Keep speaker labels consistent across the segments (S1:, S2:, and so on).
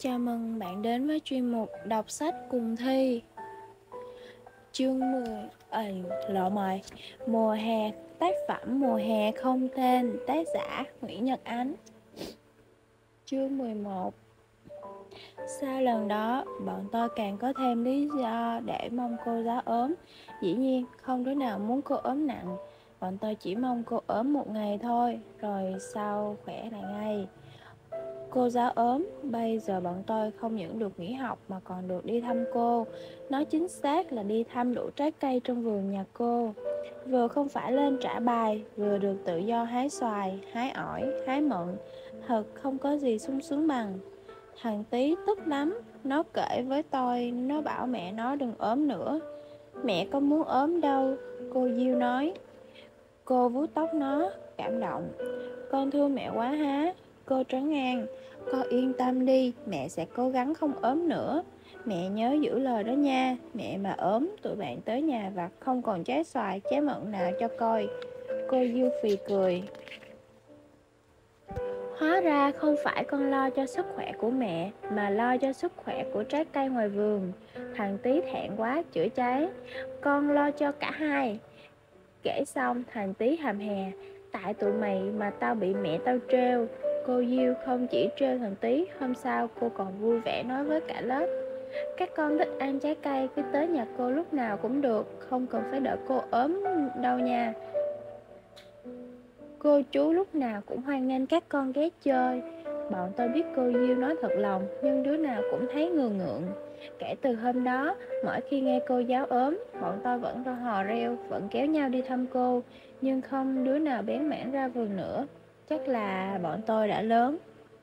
S1: Chào mừng bạn đến với chuyên mục đọc sách cùng Thi. Chương 10 Mùa hè, tác phẩm Mùa hè không tên, tác giả Nguyễn Nhật Ánh. Chương 11. Sau lần đó, bọn tôi càng có thêm lý do để mong cô giáo ốm. Dĩ nhiên, không đứa nào muốn cô ốm nặng. Bọn tôi chỉ mong cô ốm một ngày thôi, rồi sau khỏe lại ngay. Cô giáo ốm, bây giờ bọn tôi không những được nghỉ học mà còn được đi thăm cô. Nói chính xác là đi thăm đủ trái cây trong vườn nhà cô. Vừa không phải lên trả bài, vừa được tự do hái xoài, hái ổi, hái mận. Thật không có gì sung sướng bằng. Thằng Tí tức lắm, nó kể với tôi, nó bảo mẹ nó đừng ốm nữa. Mẹ có muốn ốm đâu, cô Diêu nói. Cô vuốt tóc nó, cảm động. Con thương mẹ quá há. Cô trấn an, con yên tâm đi, mẹ sẽ cố gắng không ốm nữa. Mẹ nhớ giữ lời đó nha. Mẹ mà ốm, tụi bạn tới nhà và không còn trái xoài, trái mận nào cho coi. Cô Diêu phì cười. Hóa ra không phải con lo cho sức khỏe của mẹ, mà lo cho sức khỏe của trái cây ngoài vườn. Thằng Tí thẹn quá, chửi cháy. Con lo cho cả hai. Kể xong, thằng Tí hàm hè. Tại tụi mày mà tao bị mẹ tao trêu. Cô Diêu không chỉ trêu thằng Tí, hôm sau cô còn vui vẻ nói với cả lớp. Các con thích ăn trái cây, cứ tới nhà cô lúc nào cũng được, không cần phải đợi cô ốm đâu nha. Cô chú lúc nào cũng hoan nghênh các con ghé chơi. Bọn tôi biết cô Diêu nói thật lòng, nhưng đứa nào cũng thấy ngượng ngượng. Kể từ hôm đó, mỗi khi nghe cô giáo ốm, bọn tôi vẫn hò reo, vẫn kéo nhau đi thăm cô, nhưng không đứa nào bén mảng ra vườn nữa. Chắc là bọn tôi đã lớn.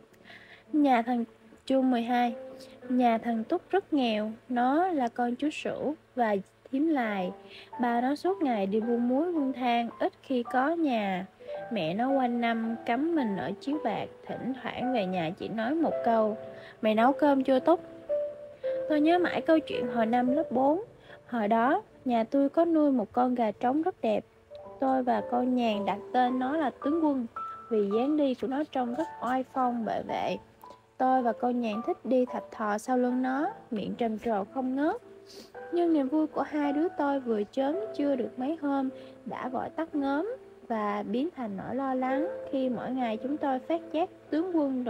S1: Chương 12. Nhà thằng Túc rất nghèo, nó là con chú Sửu và thím Lài. Ba nó suốt ngày đi buôn muối buôn than, ít khi có nhà. Mẹ nó quanh năm cắm mình ở chiếu bạc, thỉnh thoảng về nhà chỉ nói một câu: mày nấu cơm chưa Túc? Tôi nhớ mãi câu chuyện hồi năm lớp 4. Hồi đó, nhà tôi có nuôi một con gà trống rất đẹp. Tôi và con Nhàn đặt tên nó là Tướng Quân, vì dáng đi của nó trông rất oai phong bệ vệ. Tôi và con Nhàn thích đi thạch thò sau lưng nó, miệng trầm trồ không ngớt. Nhưng niềm vui của hai đứa tôi vừa chớm chưa được mấy hôm đã vội tắt ngớm và biến thành nỗi lo lắng khi một ngày chúng tôi phát giác tướng quân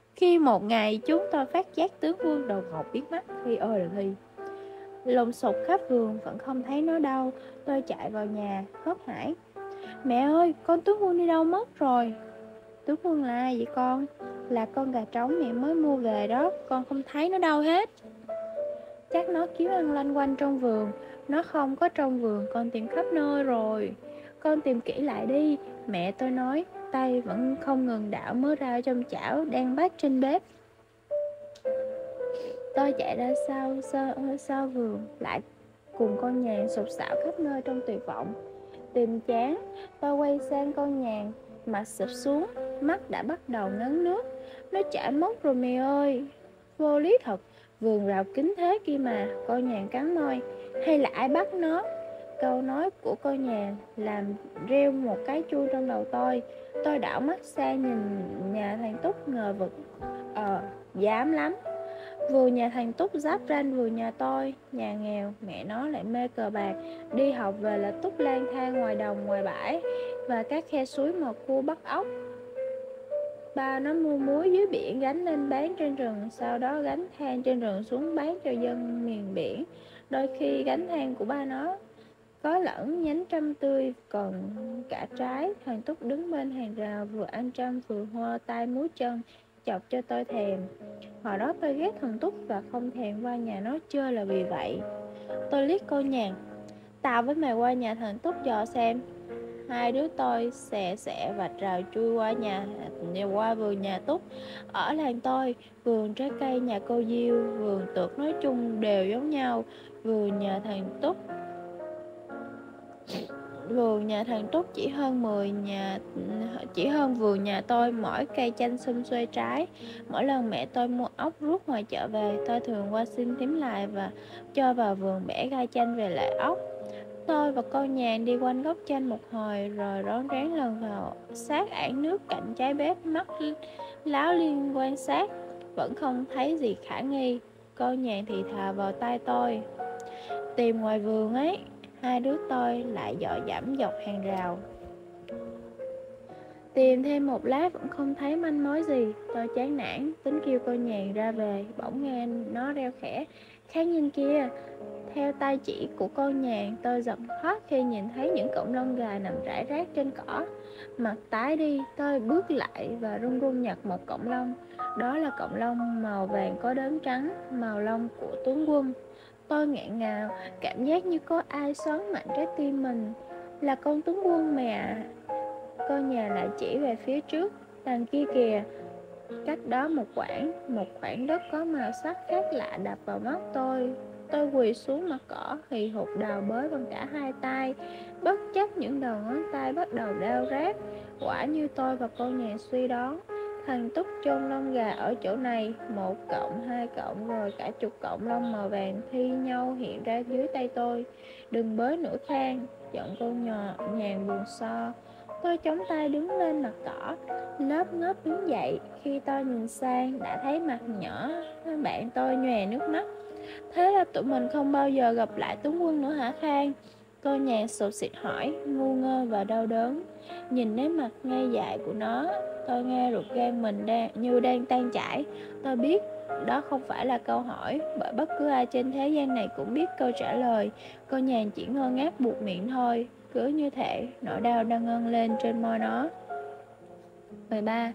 S1: đột ngột biến mất khi ơi là Thi. Lùng sục khắp vườn vẫn không thấy nó đâu. Tôi chạy vào nhà hớt hải: mẹ ơi, con tướng quân đi đâu mất rồi? Tướng quân là ai vậy con? Là con gà trống mẹ mới mua về đó, con không thấy nó đâu hết. Chắc nó kiếm ăn lanh quanh trong vườn. Nó không có trong vườn, con tìm khắp nơi rồi. Con tìm kỹ lại đi, mẹ tôi nói, tay vẫn không ngừng đảo mớ rau trong chảo đang bắt trên bếp. Tôi chạy ra sau vườn, lại cùng con Nhàn sục sạo khắp nơi trong tuyệt vọng. Tìm chán, tôi quay sang con Nhàn, mặt sụp xuống, mắt đã bắt đầu ngấn nước. Nó chảy mất rồi mẹ ơi. Vô lý thật, vườn rào kính thế kia mà. Con Nhàn cắn môi. Hay là ai bắt nó? Câu nói của con Nhàn làm reo một cái chuông trong đầu tôi. Tôi đảo mắt sang nhìn nhà thằng Túc ngờ vực. Dám lắm. Vườn nhà thằng Túc giáp ranh vườn nhà tôi. Nhà nghèo, mẹ nó lại mê cờ bạc. Đi học về là Túc lang thang ngoài đồng ngoài bãi và các khe suối mà cua bắt ốc. Ba nó mua muối dưới biển gánh lên bán trên rừng, sau đó gánh than trên rừng xuống bán cho dân miền biển. Đôi khi gánh than của ba nó có lẫn nhánh trăm tươi, còn cả trái. Thằng Túc đứng bên hàng rào vừa ăn trăm vừa hoa tay múa chân, chọc cho tôi thèm. Hồi đó tôi ghét thằng Túc và không thèm qua nhà nó chơi là vì vậy. Tôi liếc cô Nhàn: tao với mày qua nhà thằng Túc dò xem. Hai đứa tôi xẻ vạch rào chui qua vườn nhà Túc. Ở làng tôi, vườn trái cây nhà cô Diêu, vườn tược nói chung đều giống nhau. Vườn nhà thằng Túc chỉ hơn vườn nhà tôi mỗi cây chanh sum xuê trái. Mỗi lần mẹ tôi mua ốc rút ngoài chợ về, tôi thường qua xin thím Lài và cho vào vườn bẻ gai chanh về lại ốc. Tôi và con Nhàn đi quanh gốc chanh một hồi rồi rón rén lần vào sát ảng nước cạnh trái bếp, mắt láo liên quan sát. vẫn không thấy gì khả nghi. Con nhàn thì thào vào tai tôi: tìm ngoài vườn ấy. Hai đứa tôi lại dò dẫm dọc hàng rào. Tìm thêm một lát vẫn không thấy manh mối gì. Tôi chán nản, tính kêu con nhàn ra về. Bỗng nghe nó reo khẽ: Khang nhìn kia. Theo tay chỉ của con nhàn, tôi giật thoát khi nhìn thấy những cọng lông gà nằm rải rác trên cỏ. Mặt tái đi, tôi bước lại và run run nhặt một cọng lông. Đó là cọng lông màu vàng có đốm trắng, màu lông của tướng quân. Tôi nghẹn ngào, cảm giác như có ai xoắn mạnh trái tim mình. Là con tướng quân mẹ. Con nhà lại chỉ về phía trước, đằng kia kìa. Cách đó một khoảng đất có màu sắc khác lạ đập vào mắt tôi. Tôi quỳ xuống mặt cỏ, hì hục đào bới bằng cả hai tay, bất chấp những đầu ngón tay bắt đầu đau rát. Quả như tôi và con nhà suy đoán, thằng Túc chôn lông gà ở chỗ này. 1 cộng 2 cộng rồi cả chục cọng lông màu vàng thi nhau hiện ra dưới tay tôi. Đừng bới nữa Khang, giọng con nhàn buồn so. Tôi chống tay đứng lên mặt cỏ, lớp ngớp đứng dậy. Khi tôi nhìn sang, đã thấy mặt nhỏ bạn tôi nhòe nước mắt. Thế là tụi mình không bao giờ gặp lại tướng quân nữa hả Khang? Cô nhàn sụt sịt hỏi, ngu ngơ và đau đớn. Nhìn nét mặt ngây dại của nó, tôi nghe ruột gan mình đang tan chảy. Tôi biết đó không phải là câu hỏi, bởi bất cứ ai trên thế gian này cũng biết câu trả lời. Cô nhàn chỉ ngơ ngác buột miệng thôi. Cứ như thể nỗi đau đang ngân lên trên môi nó. 13.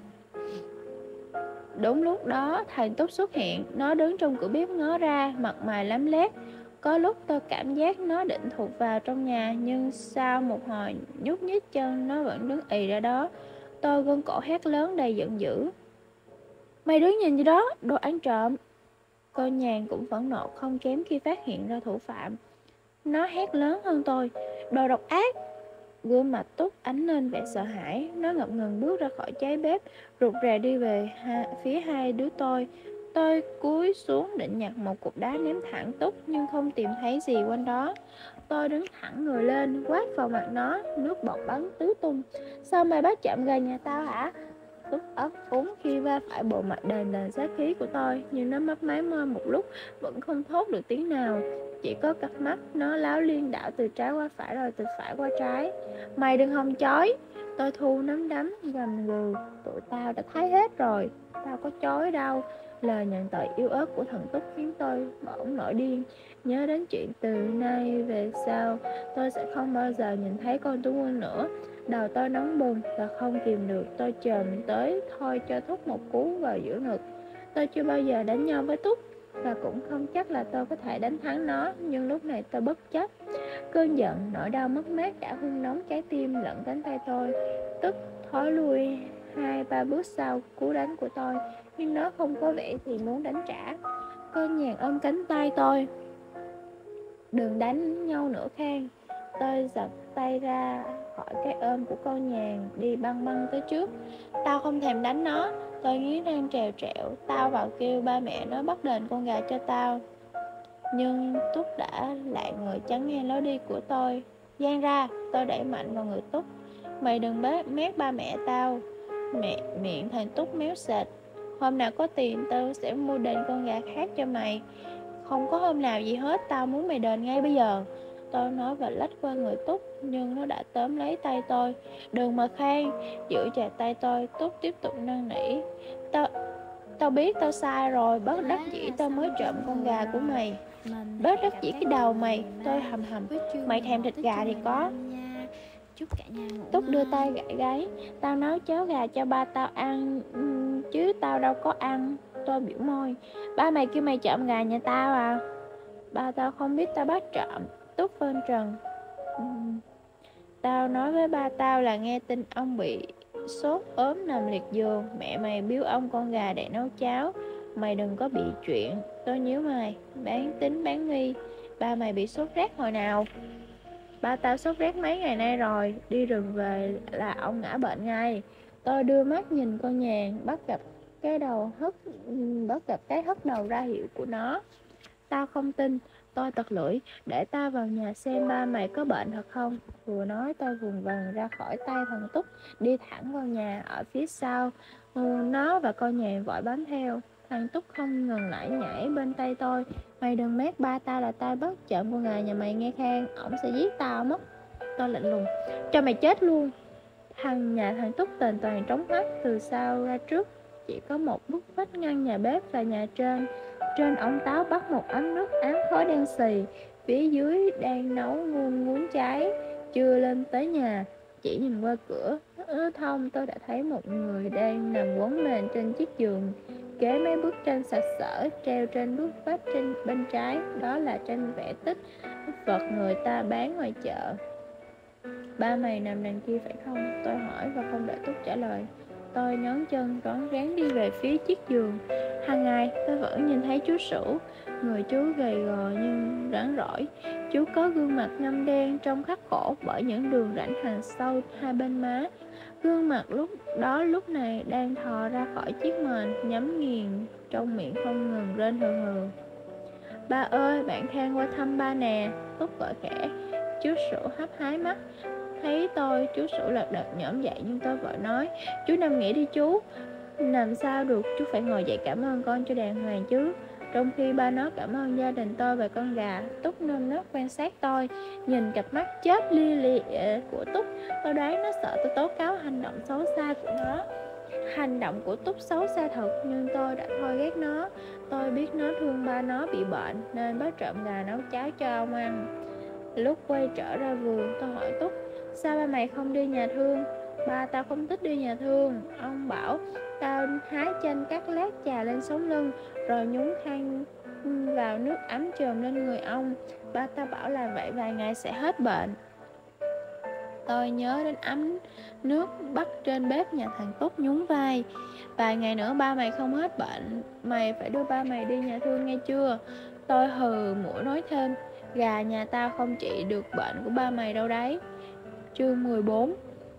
S1: Đúng lúc đó thằng Túc xuất hiện. Nó đứng trong cửa bếp ngó ra, mặt mày lấm lét. Có lúc tôi cảm giác nó định thụt vào trong nhà, nhưng sau một hồi nhúc nhích chân, nó vẫn đứng ì ra đó. Tôi gân cổ hét lớn đầy giận dữ: Mày đứng nhìn gì đó, đồ ăn trộm! Cô nhàn cũng phẫn nộ không kém khi phát hiện ra thủ phạm. Nó hét lớn hơn tôi: Đồ độc ác! Gương mặt Túc ánh lên vẻ sợ hãi. Nó ngập ngừng bước ra khỏi cháy bếp, rụt rè đi về phía hai đứa tôi. Tôi cúi xuống định nhặt một cục đá ném thẳng Túc, nhưng không tìm thấy gì quanh đó. Tôi đứng thẳng người lên, quát vào mặt nó, nước bọt bắn tứ tung. Sao mày bắt trộm gà nhà tao hả? Túc ấp úng khi va phải bộ mặt đền đền sát khí của tôi, nhưng nó mấp máy môi một lúc vẫn không thốt được tiếng nào. Chỉ có cặp mắt nó láo liên đảo từ trái qua phải rồi từ phải qua trái. Mày đừng hòng chói! Tôi thu nắm đấm gầm gừ. Tụi tao đã thấy hết rồi. Tao có chói đâu. Lời nhận tội yếu ớt của thằng Túc khiến tôi bỗng nổi điên. Nhớ đến chuyện từ nay về sau tôi sẽ không bao giờ nhìn thấy con Tú Quân nữa. Đầu tôi nóng bừng và không kìm được. Tôi chờ mình tới thôi cho Túc một cú vào giữa ngực. Tôi chưa bao giờ đánh nhau với Túc, và cũng không chắc là tôi có thể đánh thắng nó. Nhưng lúc này tôi bất chấp. Cơn giận, nỗi đau mất mát đã hun nóng trái tim lẫn cánh tay tôi. Tức thối lui 2-3 bước sau cú đánh của tôi, nhưng nó không có vẻ gì muốn đánh trả. Cơn nhàn ôm cánh tay tôi. Đừng đánh nhau nữa Khang. Tôi giật tay ra khỏi cái ôm của con nhàn, đi băng băng tới trước. Tao không thèm đánh nó. Tôi nghiến răng trèo trẹo. Tao vào kêu ba mẹ nó bắt đền con gà cho tao. Nhưng Túc đã lại người chắn ngang lối đi của tôi. Giang ra! Tôi đẩy mạnh vào người Túc. Mày đừng mét ba mẹ tao. Miệng thằng Túc méo sệt. Hôm nào có tiền tao sẽ mua đền con gà khác cho mày. Không có hôm nào gì hết. Tao muốn mày đền ngay bây giờ. Tôi nói và lách qua người Túc, nhưng nó đã tóm lấy tay tôi. Đừng mà Khang! Giữ chặt tay tôi, Túc tiếp tục năn nỉ. Tao biết tao sai rồi. Bất đắc dĩ tao mới trộm con gà của mày. Bất đắc dĩ cái đầu mày! Tôi hầm hầm. Mày thèm thịt gà thì có. Túc đưa tay gãi gáy. Tao nấu cháo gà cho ba tao ăn, chứ tao đâu có ăn. Tôi biểu môi. Ba mày kêu mày trộm gà nhà tao à? Ba tao không biết tao bắt trộm. Túc phân trần. Tao nói với ba tao là nghe tin ông bị sốt ốm nằm liệt giường. Mẹ mày biếu ông con gà để nấu cháo. Mày đừng có bị chuyện. Tôi nhíu mày. Bán tính bán nghi. Ba mày bị sốt rét hồi nào? Ba tao sốt rét mấy ngày nay rồi. Đi rừng về là ông ngã bệnh ngay. Tôi đưa mắt nhìn con nhàn, bắt gặp cái hất đầu ra hiệu của nó. Tao không tin. Tôi tật lưỡi. Để tao vào nhà xem ba mày có bệnh thật không. Vừa nói tôi vùng vằng ra khỏi tay thằng Túc, đi thẳng vào nhà ở phía sau. Nó và con nhàn vội bám theo. Thằng Túc không ngừng lại nhảy bên tay tôi. Mày đừng mét ba tao là tao bắt trộm con gà nhà mày nghe khang, ổng sẽ giết tao mất. Tôi lạnh lùng, cho mày chết luôn. Thằng Túc tền toàn trống mắt, từ sau ra trước chỉ có một bức vách ngăn nhà bếp và nhà trên. Trên ống táo bắt một ấm nước ám khói đen xì, phía dưới đang nấu nguồn muốn cháy. Chưa lên tới nhà, chỉ nhìn qua cửa thông tôi đã thấy một người đang nằm quấn mền trên chiếc giường kế mấy bức tranh sặc sỡ treo trên bức vách trên bên trái. Đó là tranh vẽ tích vật người ta bán ngoài chợ. Ba mày nằm đằng kia phải không? Tôi hỏi và không đợi Túc trả lời. Tôi nhón chân rón rén đi về phía chiếc giường. Hàng ngày tôi vẫn nhìn thấy chú Sửu. Người chú gầy gò nhưng rắn rỏi. Chú có gương mặt ngăm đen trông khắc khổ bởi những đường rãnh hàng sâu hai bên má. Gương mặt lúc này đang thò ra khỏi chiếc mền, nhắm nghiền, trong miệng không ngừng rên hừ hừ. Ba ơi, bạn Khang qua thăm ba nè. Túc gọi khẽ. Chú Sửu hấp hái mắt. Thấy tôi, chú Sửu lật đật nhổm dậy nhưng tôi vội nói, chú nằm nghỉ đi chú. Làm sao được, chú phải ngồi dậy cảm ơn con cho đàng hoàng chứ. Trong khi ba nó cảm ơn gia đình tôi và con gà, Túc nơm nớp quan sát tôi. Nhìn cặp mắt chớp lia lịa của Túc, tôi đoán nó sợ tôi tố cáo hành động xấu xa của nó. Hành động của Túc xấu xa thật, nhưng tôi đã thôi ghét nó. Tôi biết nó thương ba nó bị bệnh nên bắt trộm gà nấu cháo cho ông ăn. Lúc quay trở ra vườn, tôi hỏi Túc, sao ba mày không đi nhà thương? Ba tao không thích đi nhà thương. Ông bảo tao hái chanh cắt lát chà lên sống lưng, rồi nhúng khăn vào nước ấm chườm lên người ông. Ba tao bảo làm vậy vài ngày sẽ hết bệnh. Tôi nhớ đến ấm nước bắt trên bếp nhà thằng Túc, nhún vai. Vài ngày nữa ba mày không hết bệnh, mày phải đưa ba mày đi nhà thương nghe chưa? Tôi hừ mũi nói thêm, gà nhà tao không trị được bệnh của ba mày đâu đấy. Chương 14.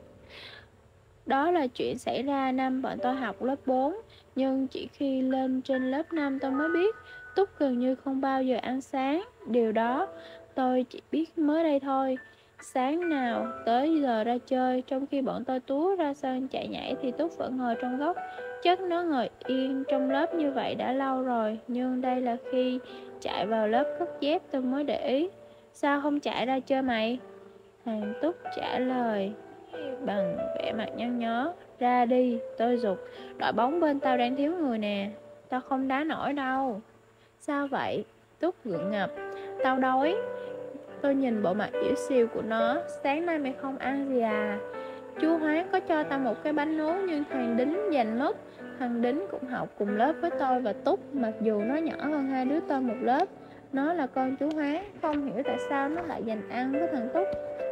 S1: Đó là chuyện xảy ra năm bọn tôi học lớp 4. Nhưng chỉ khi lên trên lớp 5 tôi mới biết Túc gần như không bao giờ ăn sáng. Điều đó tôi chỉ biết mới đây thôi. Sáng nào tới giờ ra chơi, trong khi bọn tôi túa ra sân chạy nhảy thì Túc vẫn ngồi trong góc. Chắc nó ngồi yên trong lớp như vậy đã lâu rồi. Nhưng đây là khi chạy vào lớp cất dép tôi mới để ý. Sao không chạy ra chơi mày? Thằng Túc trả lời bằng vẻ mặt nhăn nhó. Ra đi, tôi giục. Đội bóng bên tao đang thiếu người nè. Tao không đá nổi đâu. Sao vậy? Túc gượng ngập. Tao đói. Tôi nhìn bộ mặt yếu xìu của nó. Sáng nay mày không ăn gì à? Chú Hoáng có cho tao một cái bánh nướng nhưng thằng Đính giành mất. Thằng Đính cũng học cùng lớp với tôi và Túc, mặc dù nó nhỏ hơn hai đứa tôi một lớp. Nó là con chú Hoáng. Không hiểu tại sao nó lại giành ăn với thằng Túc.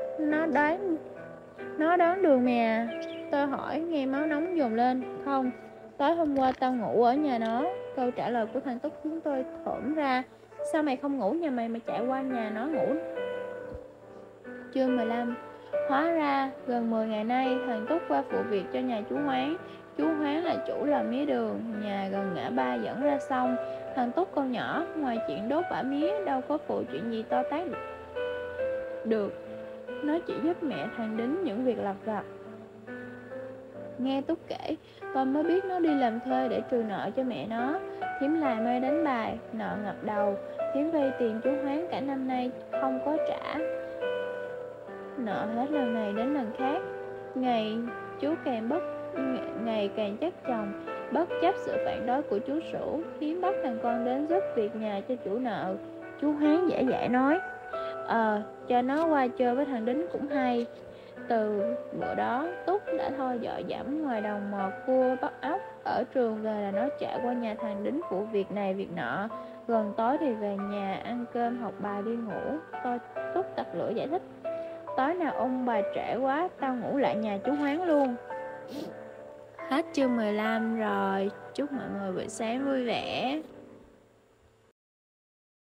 S1: Nó đoán đường mày à? Tôi hỏi nghe máu nóng dồn lên. Không, tối hôm qua tao ngủ ở nhà nó. Câu trả lời của thằng Túc khiến tôi thổn ra. Sao mày không ngủ nhà mày mà chạy qua nhà nó ngủ? Chương 15. Hóa ra gần 10 ngày nay thằng Túc qua phụ việc cho nhà chú Hoáng. Chú Hoáng là chủ làm mía đường, nhà gần ngã ba dẫn ra sông. Thằng Túc con nhỏ, ngoài chuyện đốt bã mía đâu có phụ chuyện gì to tát được. Nó chỉ giúp mẹ thằng Đính những việc lặt vặt. Nghe Túc kể, tôi mới biết nó đi làm thuê để trừ nợ cho mẹ nó. Thím lại mê đánh bài, nợ ngập đầu. Thím vay tiền chú Hoáng cả năm nay không có trả. Nợ hết lần này đến lần khác. Ngày càng chắc chồng. Bất chấp sự phản đối của chú Sửu, thím bắt thằng con đến giúp việc nhà cho chủ nợ. Chú Hoáng dễ dãi nói, cho nó qua chơi với thằng Đính cũng hay. Từ bữa đó Túc đã thôi dọ dẫm ngoài đồng mò cua bắt ốc. Ở trường về là nó chạy qua nhà thằng Đính phụ việc này việc nọ. Gần tối thì về nhà ăn cơm học bài đi ngủ. Túc tặc lưỡi giải thích, tối nào ông bà trễ quá tao ngủ lại nhà chú Hoáng luôn. Hết chương 15 rồi. Chúc mọi người buổi sáng vui vẻ.